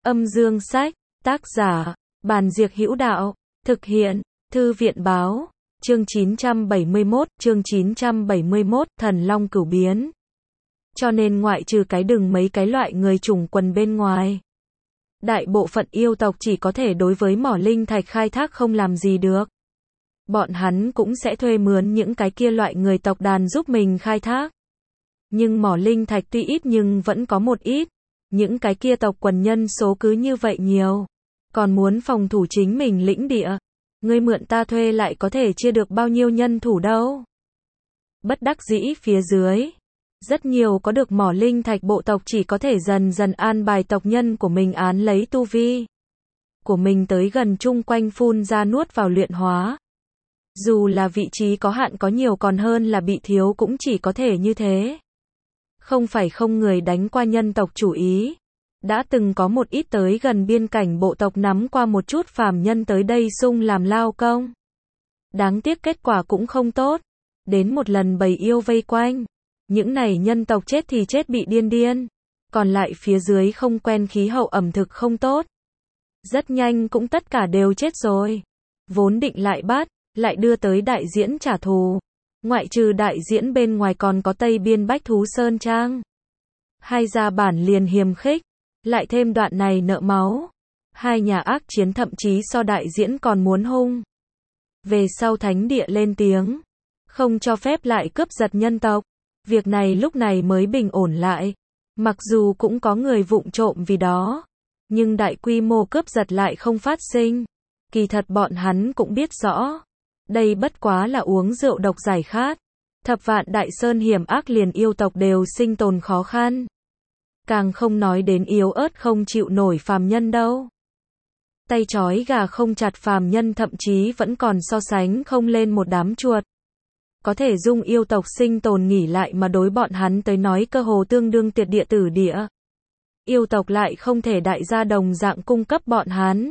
Âm dương sách, tác giả, Bàn Diệc Hữu Đạo, thực hiện, Thư viện báo, chương 971, Thần Long Cửu Biến. Cho nên ngoại trừ cái đừng mấy cái loại người chủng quần bên ngoài, đại bộ phận yêu tộc chỉ có thể đối với mỏ linh thạch khai thác không làm gì được. Bọn hắn cũng sẽ thuê mướn những cái kia loại người tộc đàn giúp mình khai thác. Nhưng mỏ linh thạch tuy ít nhưng vẫn có một ít. Những cái kia tộc quần nhân số cứ như vậy nhiều. Còn muốn phòng thủ chính mình lĩnh địa. Ngươi mượn ta thuê lại có thể chia được bao nhiêu nhân thủ đâu. Bất đắc dĩ phía dưới. Rất nhiều có được mỏ linh thạch bộ tộc chỉ có thể dần dần an bài tộc nhân của mình án lấy tu vi của mình tới gần chung quanh phun ra nuốt vào luyện hóa. Dù là vị trí có hạn có nhiều còn hơn là bị thiếu cũng chỉ có thể như thế. Không phải không người đánh qua nhân tộc chủ ý. Đã từng có một ít tới gần biên cảnh bộ tộc nắm qua một chút phàm nhân tới đây sung làm lao công. Đáng tiếc kết quả cũng không tốt. Đến một lần bầy yêu vây quanh. Những này nhân tộc chết thì chết bị điên. Còn lại phía dưới không quen khí hậu ẩm thực không tốt. Rất nhanh cũng tất cả đều chết rồi. Vốn định lại bắt, lại đưa tới đại diễn trả thù. Ngoại trừ đại diễn bên ngoài còn có Tây Biên Bách Thú Sơn Trang. Hai gia bản liền hiềm khích. Lại thêm đoạn này nợ máu. Hai nhà ác chiến thậm chí so đại diễn còn muốn hung. Về sau thánh địa lên tiếng. Không cho phép lại cướp giật nhân tộc. Việc này lúc này mới bình ổn lại. Mặc dù cũng có người vụng trộm vì đó. Nhưng đại quy mô cướp giật lại không phát sinh. Kỳ thật bọn hắn cũng biết rõ. Đây bất quá là uống rượu độc giải khát. Thập vạn đại sơn hiểm ác liền yêu tộc đều sinh tồn khó khăn. Càng không nói đến yếu ớt không chịu nổi phàm nhân đâu. Tay trói gà không chặt phàm nhân thậm chí vẫn còn so sánh không lên một đám chuột. Có thể dung yêu tộc sinh tồn nghỉ lại mà đối bọn hắn tới nói cơ hồ tương đương tiệt địa tử địa. Yêu tộc lại không thể đại gia đồng dạng cung cấp bọn hắn.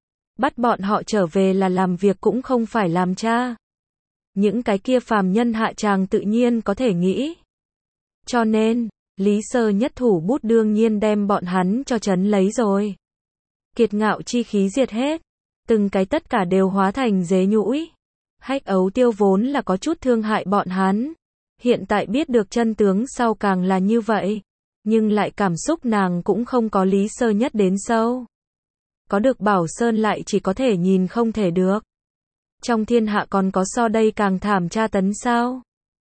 Bắt bọn họ trở về là làm việc cũng không phải làm cha. Những cái kia phàm nhân hạ tràng tự nhiên có thể nghĩ. Cho nên, Lý Sơ nhất thủ bút đương nhiên đem bọn hắn cho trấn lấy rồi. Kiệt ngạo chi khí diệt hết. Từng cái tất cả đều hóa thành dế nhũi. Hách Ấu Tiêu vốn là có chút thương hại bọn hắn. Hiện tại biết được chân tướng sau càng là như vậy. Nhưng lại cảm xúc nàng cũng không có Lý Sơ nhất đến sâu. Có được Bảo Sơn lại chỉ có thể nhìn không thể được. Trong thiên hạ còn có so đây càng thảm tra tấn sao?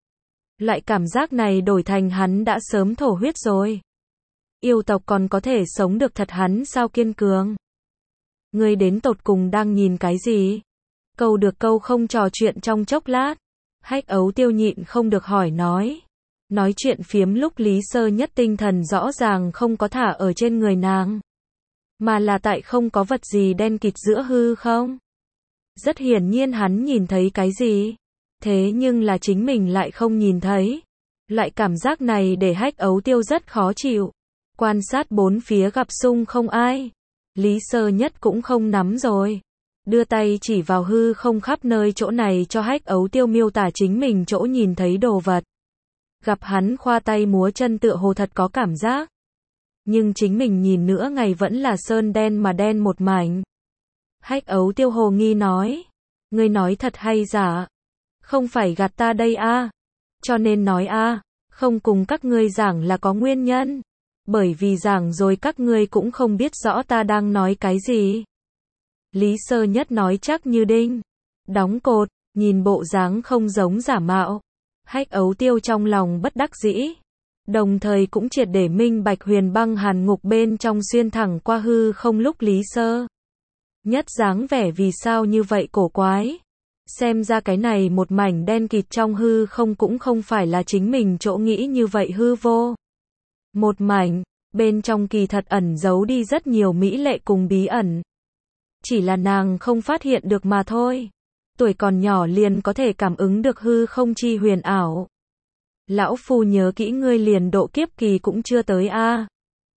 Loại cảm giác này đổi thành hắn đã sớm thổ huyết rồi. Yêu tộc còn có thể sống được thật hắn sao kiên cường. Ngươi đến tột cùng đang nhìn cái gì? Câu được câu không trò chuyện trong chốc lát. Hách Ấu Tiêu nhịn không được hỏi nói. Nói chuyện phiếm lúc Lý Sơ nhất tinh thần rõ ràng không có thả ở trên người nàng. Mà là tại không có vật gì đen kịt giữa hư không? Rất hiển nhiên hắn nhìn thấy cái gì? Thế nhưng là chính mình lại không nhìn thấy. Loại cảm giác này để Hách Ấu Tiêu rất khó chịu. Quan sát bốn phía gặp sung không ai. Lý Sơ nhất cũng không nắm rồi. Đưa tay chỉ vào hư không khắp nơi chỗ này cho Hách Ấu Tiêu miêu tả chính mình chỗ nhìn thấy đồ vật. Gặp hắn khoa tay múa chân tựa hồ thật có cảm giác. Nhưng chính mình nhìn nữa ngày vẫn là sơn đen mà đen một mảnh. Hách Ấu Tiêu hồ nghi nói. Ngươi nói thật hay giả? Không phải gạt ta đây a? Cho nên nói a, không cùng các ngươi giảng là có nguyên nhân. Bởi vì giảng rồi các ngươi cũng không biết rõ ta đang nói cái gì. Lý Sơ nhất nói chắc như đinh. Đóng cột, nhìn bộ dáng không giống giả mạo. Hách Ấu Tiêu trong lòng bất đắc dĩ. Đồng thời cũng triệt để minh bạch huyền băng hàn ngục bên trong xuyên thẳng qua hư không lúc Lý Sơ nhất dáng vẻ vì sao như vậy cổ quái. Xem ra cái này một mảnh đen kịt trong hư không cũng không phải là chính mình chỗ nghĩ như vậy hư vô. Một mảnh, bên trong kỳ thật ẩn giấu đi rất nhiều mỹ lệ cùng bí ẩn. Chỉ là nàng không phát hiện được mà thôi. Tuổi còn nhỏ liền có thể cảm ứng được hư không chi huyền ảo. Lão phu nhớ kỹ ngươi liền độ kiếp kỳ cũng chưa tới a.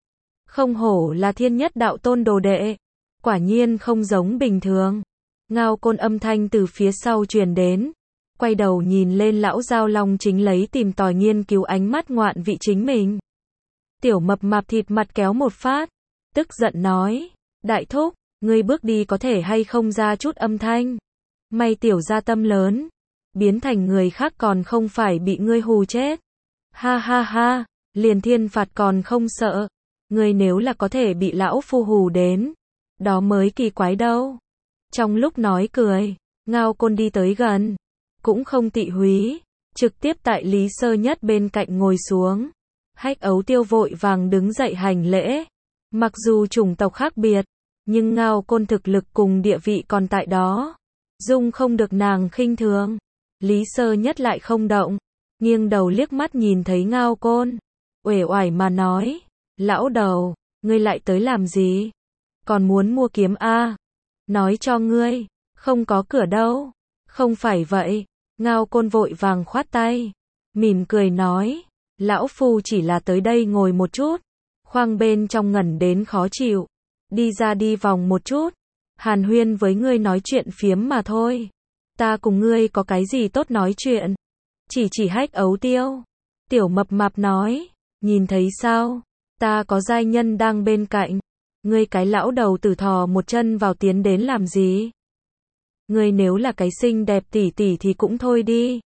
Không hổ là thiên nhất đạo tôn đồ đệ. Quả nhiên không giống bình thường. Ngao Côn âm thanh từ phía sau truyền đến. Quay đầu nhìn lên lão Giao Long chính lấy tìm tòi nghiên cứu ánh mắt ngoạn vị chính mình. Tiểu mập mạp thịt mặt kéo một phát. tức giận nói, đại thúc, ngươi bước đi có thể hay không ra chút âm thanh. May tiểu gia tâm lớn, biến thành người khác còn không phải bị ngươi hù chết. Ha ha ha, liền thiên phạt còn không sợ. Ngươi nếu là có thể bị lão phu hù đến, đó mới kỳ quái đâu. Trong lúc nói cười, Ngao Côn đi tới gần, cũng không tị húy, trực tiếp tại Lý Sơ Nhất bên cạnh ngồi xuống. Hách Ấu Tiêu vội vàng đứng dậy hành lễ. Mặc dù chủng tộc khác biệt, nhưng Ngao Côn thực lực cùng địa vị còn tại đó, dung không được nàng khinh thường. Lý Sơ Nhất lại không động, nghiêng đầu liếc mắt nhìn thấy Ngao Côn, uể oải mà nói, lão đầu, ngươi lại tới làm gì? Còn muốn mua kiếm a? Nói cho ngươi, không có cửa đâu. Không phải vậy. Ngao Côn vội vàng khoát tay, mỉm cười nói, lão phu chỉ là tới đây ngồi một chút, khoang bên trong ngẩn đến khó chịu, đi ra đi vòng một chút, hàn huyên với ngươi nói chuyện phiếm mà thôi. Ta cùng ngươi có cái gì tốt nói chuyện? Chỉ Hách Ấu Tiêu. Tiểu Mập Mạp nói, nhìn thấy sao? Ta có giai nhân đang bên cạnh. Ngươi cái lão đầu tử thò một chân vào tiến đến làm gì? Ngươi nếu là cái xinh đẹp tỷ tỷ thì cũng thôi đi.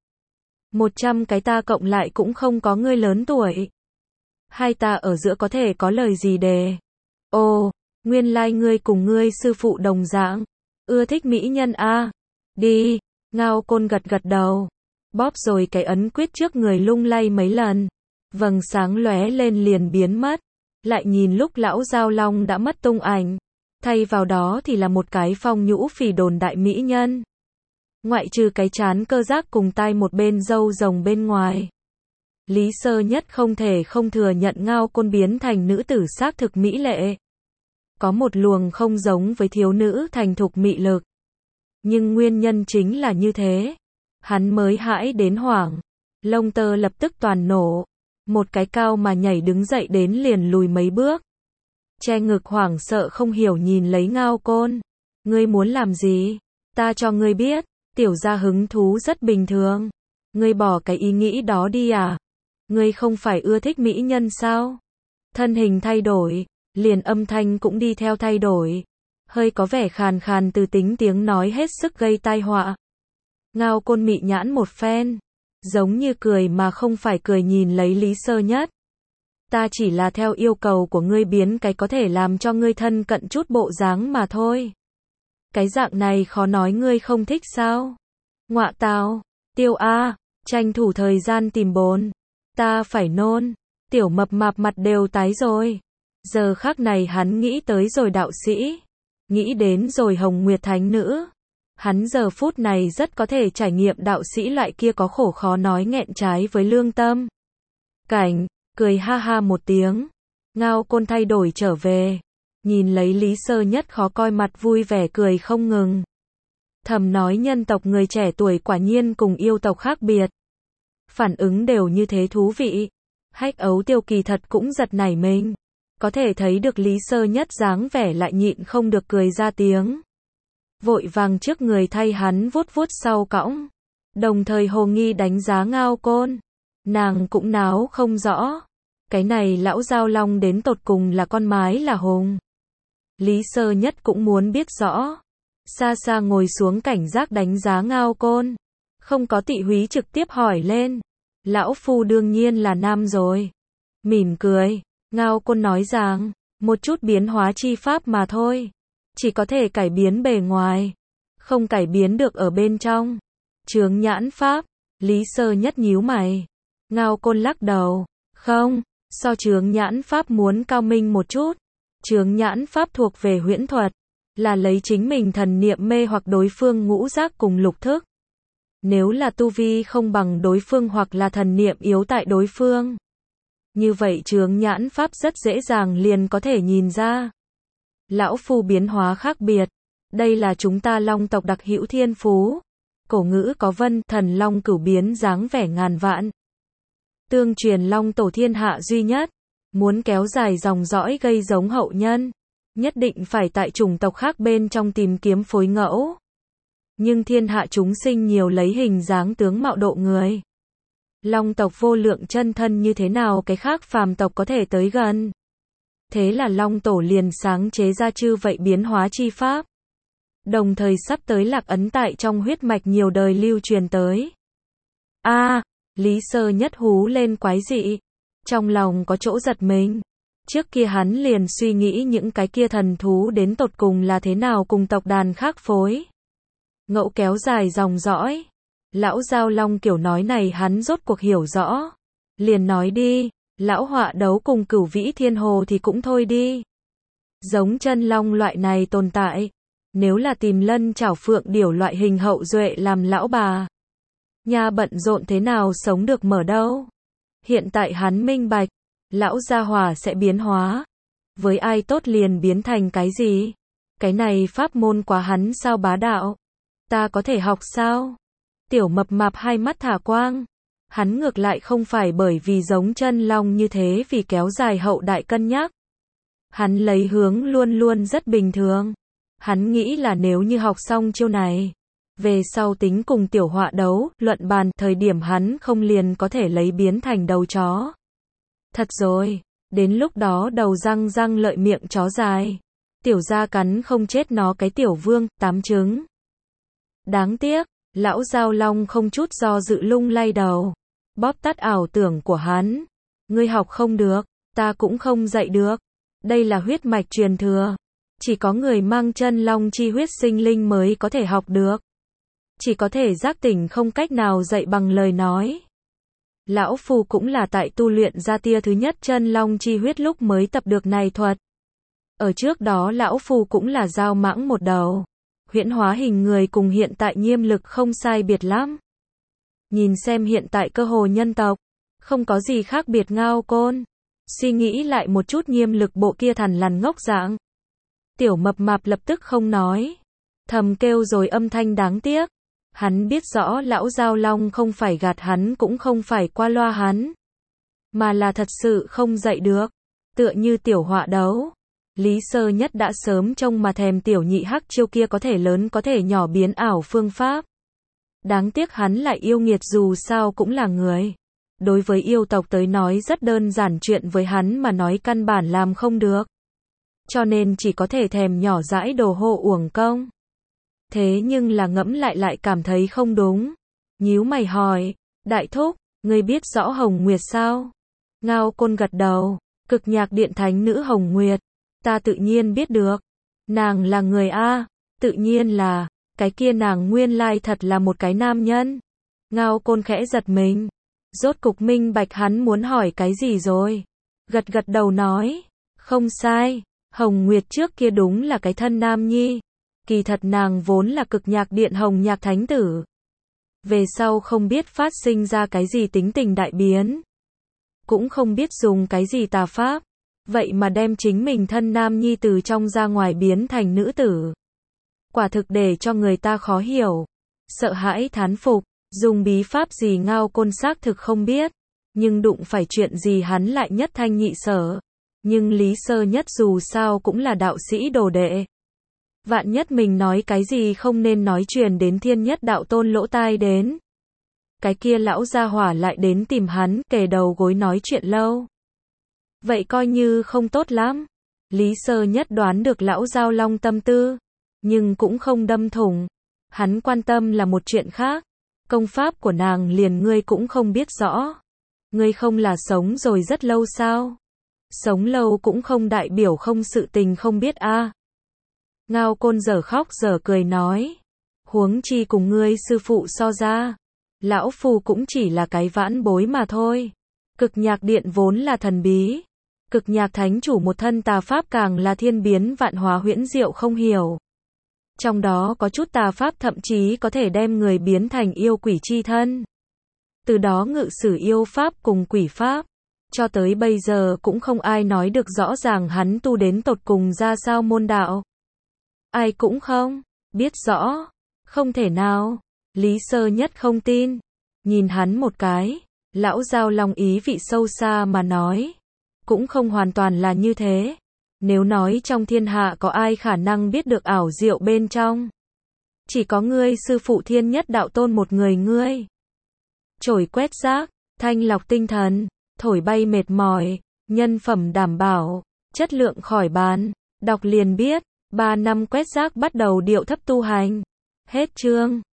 100 cái ta cộng lại cũng không có ngươi lớn tuổi. Hai ta ở giữa có thể có lời gì đề? Ồ, nguyên lai ngươi cùng ngươi sư phụ đồng dạng, ưa thích mỹ nhân a. Đi, Ngao Côn gật gật đầu, bóp rồi cái ấn quyết trước người lung lay mấy lần, vầng sáng lóe lên liền biến mất, lại nhìn lúc lão Giao Long đã mất tung ảnh, thay vào đó thì là một cái phong nhũ phỉ đồn đại mỹ nhân. Ngoại trừ cái trán cơ giác cùng tai một bên râu rồng bên ngoài, Lý Sơ Nhất không thể không thừa nhận Ngao Côn biến thành nữ tử xác thực mỹ lệ. Có một luồng không giống với thiếu nữ thành thục mị lực. Nhưng nguyên nhân chính là như thế. Hắn mới hãi đến hoảng. Lông tơ lập tức toàn nổ. Một cái cao mà nhảy đứng dậy đến liền lùi mấy bước. Che ngực hoảng sợ không hiểu nhìn lấy Ngao Côn. Ngươi muốn làm gì? Ta cho ngươi biết. Tiểu gia hứng thú rất bình thường. Ngươi bỏ cái ý nghĩ đó đi à? Ngươi không phải ưa thích mỹ nhân sao? Thân hình thay đổi, liền âm thanh cũng đi theo thay đổi. Hơi có vẻ khàn khàn từ tính tiếng nói hết sức gây tai họa. Ngao Côn mị nhãn một phen, giống như cười mà không phải cười nhìn lấy Lý Sơ Nhất. Ta chỉ là theo yêu cầu của ngươi biến cái có thể làm cho ngươi thân cận chút bộ dáng mà thôi. Cái dạng này khó nói ngươi không thích sao? Ngọa tào, Tiêu a, tranh thủ thời gian tìm bồn. Ta phải nôn. Tiểu Mập Mạp mặt đều tái rồi. Giờ khắc này hắn nghĩ tới rồi đạo sĩ, nghĩ đến rồi Hồng Nguyệt Thánh Nữ. Hắn giờ phút này rất có thể trải nghiệm đạo sĩ loại kia có khổ khó nói nghẹn trái với lương tâm. Cảnh, cười ha ha một tiếng. Ngao Côn thay đổi trở về, nhìn lấy Lý Sơ Nhất khó coi mặt vui vẻ cười không ngừng. Thầm nói nhân tộc người trẻ tuổi quả nhiên cùng yêu tộc khác biệt. Phản ứng đều như thế thú vị. Hách Ấu Tiêu kỳ thật cũng giật nảy mình. Có thể thấy được Lý Sơ Nhất dáng vẻ lại nhịn không được cười ra tiếng. Vội vàng trước người thay hắn vuốt vuốt sau cõng. Đồng thời hồ nghi đánh giá Ngao Côn. Nàng cũng náo không rõ. Cái này lão Giao Long đến tột cùng là con mái là hùng. Lý Sơ Nhất cũng muốn biết rõ. Xa xa ngồi xuống cảnh giác đánh giá Ngao Côn. Không có tị húy trực tiếp hỏi lên. Lão phu đương nhiên là nam rồi. Mỉm cười. Ngao Côn nói rằng, một chút biến hóa chi pháp mà thôi. Chỉ có thể cải biến bề ngoài. Không cải biến được ở bên trong. Chướng nhãn pháp. Lý Sơ Nhất nhíu mày. Ngao Côn lắc đầu. Không, so chướng nhãn pháp muốn cao minh một chút. Chướng nhãn pháp thuộc về huyễn thuật. Là lấy chính mình thần niệm mê hoặc đối phương ngũ giác cùng lục thức. Nếu là tu vi không bằng đối phương hoặc là thần niệm yếu tại đối phương. Như vậy chướng nhãn pháp rất dễ dàng liền có thể nhìn ra. Lão phu biến hóa khác biệt. Đây là chúng ta long tộc đặc hữu thiên phú. Cổ ngữ có vân, thần long cửu biến dáng vẻ ngàn vạn. Tương truyền long tổ thiên hạ duy nhất. Muốn kéo dài dòng dõi gây giống hậu nhân. Nhất định phải tại chủng tộc khác bên trong tìm kiếm phối ngẫu. Nhưng thiên hạ chúng sinh nhiều lấy hình dáng tướng mạo độ người. Long tộc vô lượng chân thân như thế nào cái khác phàm tộc có thể tới gần. Thế là Long Tổ liền sáng chế ra chư vậy biến hóa chi pháp. Đồng thời sắp tới lạc ấn tại trong huyết mạch nhiều đời lưu truyền tới. Lý Sơ Nhất hú lên quái dị. Trong lòng có chỗ giật mình. Trước kia hắn liền suy nghĩ những cái kia thần thú đến tột cùng là thế nào cùng tộc đàn khác phối. Ngẫu kéo dài dòng dõi. Lão Giao Long kiểu nói này hắn rốt cuộc hiểu rõ. Liền nói đi, lão họa đấu cùng Cửu Vĩ Thiên Hồ thì cũng thôi đi. Giống chân long loại này tồn tại. Nếu là tìm Lân Chảo Phượng Điểu loại hình hậu duệ làm lão bà. Nhà bận rộn thế nào sống được mở đâu. Hiện tại hắn minh bạch. Lão gia hỏa sẽ biến hóa. Với ai tốt liền biến thành cái gì? Cái này pháp môn quá hắn sao bá đạo? Ta có thể học sao? Tiểu mập mạp hai mắt thả quang. Hắn ngược lại không phải bởi vì giống chân long như thế vì kéo dài hậu đại cân nhắc. Hắn lấy hướng luôn luôn rất bình thường. Hắn nghĩ là nếu như học xong chiêu này, về sau tính cùng tiểu họa đấu, luận bàn, thời điểm hắn không liền có thể lấy biến thành đầu chó. Thật rồi, đến lúc đó đầu răng răng lợi miệng chó dài. Tiểu gia cắn không chết nó cái tiểu vương, 8 trứng. Đáng tiếc, lão Giao Long không chút do dự lung lay đầu. Bóp tắt ảo tưởng của hắn. Ngươi học không được, ta cũng không dạy được. Đây là huyết mạch truyền thừa. Chỉ có người mang chân long chi huyết sinh linh mới có thể học được. Chỉ có thể giác tỉnh không cách nào dạy bằng lời nói. Lão Phu cũng là tại tu luyện ra tia thứ nhất chân long chi huyết lúc mới tập được này thuật. Ở trước đó Lão Phu cũng là dao mãng một đầu. Huyễn hóa hình người cùng hiện tại nhiêm lực không sai biệt lắm. Nhìn xem hiện tại cơ hồ nhân tộc, không có gì khác biệt Ngao Côn. Suy nghĩ lại một chút nhiêm lực bộ kia thằn lằn ngốc dạng. Tiểu mập mạp lập tức không nói. Thầm kêu rồi âm thanh đáng tiếc. Hắn biết rõ lão Giao Long không phải gạt hắn cũng không phải qua loa hắn. Mà là thật sự không dạy được. Tựa như tiểu họa đấu. Lý Sơ Nhất đã sớm trông mà thèm tiểu nhị hắc chiêu kia có thể lớn có thể nhỏ biến ảo phương pháp. Đáng tiếc hắn lại yêu nghiệt dù sao cũng là người. Đối với yêu tộc tới nói rất đơn giản chuyện với hắn mà nói căn bản làm không được. Cho nên chỉ có thể thèm nhỏ dãi đồ hô uổng công. Thế nhưng là ngẫm lại cảm thấy không đúng. Nhíu mày hỏi, đại thúc, ngươi biết rõ Hồng Nguyệt sao? Ngao Côn gật đầu, Cực Nhạc Điện thánh nữ Hồng Nguyệt. Ta tự nhiên biết được. Nàng là người A, tự nhiên là, cái kia nàng nguyên lai thật là một cái nam nhân. Ngao Côn khẽ giật mình. Rốt cục minh bạch hắn muốn hỏi cái gì rồi. Gật đầu nói, không sai, Hồng Nguyệt trước kia đúng là cái thân nam nhi. Kỳ thật nàng vốn là Cực Nhạc Điện Hồng Nhạc Thánh Tử. Về sau không biết phát sinh ra cái gì tính tình đại biến. Cũng không biết dùng cái gì tà pháp. Vậy mà đem chính mình thân nam nhi từ trong ra ngoài biến thành nữ tử. Quả thực để cho người ta khó hiểu. Sợ hãi thán phục. Dùng bí pháp gì Ngao Côn xác thực không biết. Nhưng đụng phải chuyện gì hắn lại nhất thanh nhị sở. Nhưng Lý Sơ Nhất dù sao cũng là đạo sĩ đồ đệ. Vạn nhất mình nói cái gì không nên nói truyền đến Thiên Nhất Đạo Tôn lỗ tai đến. Cái kia lão gia hỏa lại đến tìm hắn, kề đầu gối nói chuyện lâu. Vậy coi như không tốt lắm. Lý Sơ Nhất đoán được lão Giao Long tâm tư, nhưng cũng không đâm thủng. Hắn quan tâm là một chuyện khác. Công pháp của nàng liền ngươi cũng không biết rõ. Ngươi không là sống rồi rất lâu sao? Sống lâu cũng không đại biểu không sự tình không biết a. Ngao Côn dở khóc dở cười nói. Huống chi cùng ngươi sư phụ so ra. Lão Phu cũng chỉ là cái vãn bối mà thôi. Cực Nhạc Điện vốn là thần bí. Cực Nhạc Thánh Chủ một thân tà pháp càng là thiên biến vạn hóa huyễn diệu không hiểu. Trong đó có chút tà pháp thậm chí có thể đem người biến thành yêu quỷ chi thân. Từ đó ngự sử yêu pháp cùng quỷ pháp. Cho tới bây giờ cũng không ai nói được rõ ràng hắn tu đến tột cùng ra sao môn đạo. Ai cũng không biết rõ. Không thể nào. Lý Sơ Nhất không tin. Nhìn hắn một cái. Lão Giao Long ý vị sâu xa mà nói. Cũng không hoàn toàn là như thế. Nếu nói trong thiên hạ có ai khả năng biết được ảo diệu bên trong. Chỉ có ngươi sư phụ Thiên Nhất Đạo Tôn một người ngươi. Chổi quét rác, thanh lọc tinh thần, thổi bay mệt mỏi, nhân phẩm đảm bảo. chất lượng khỏi bàn. Đọc liền biết, 3 năm quét rác bắt đầu điệu thấp tu hành. Hết chương.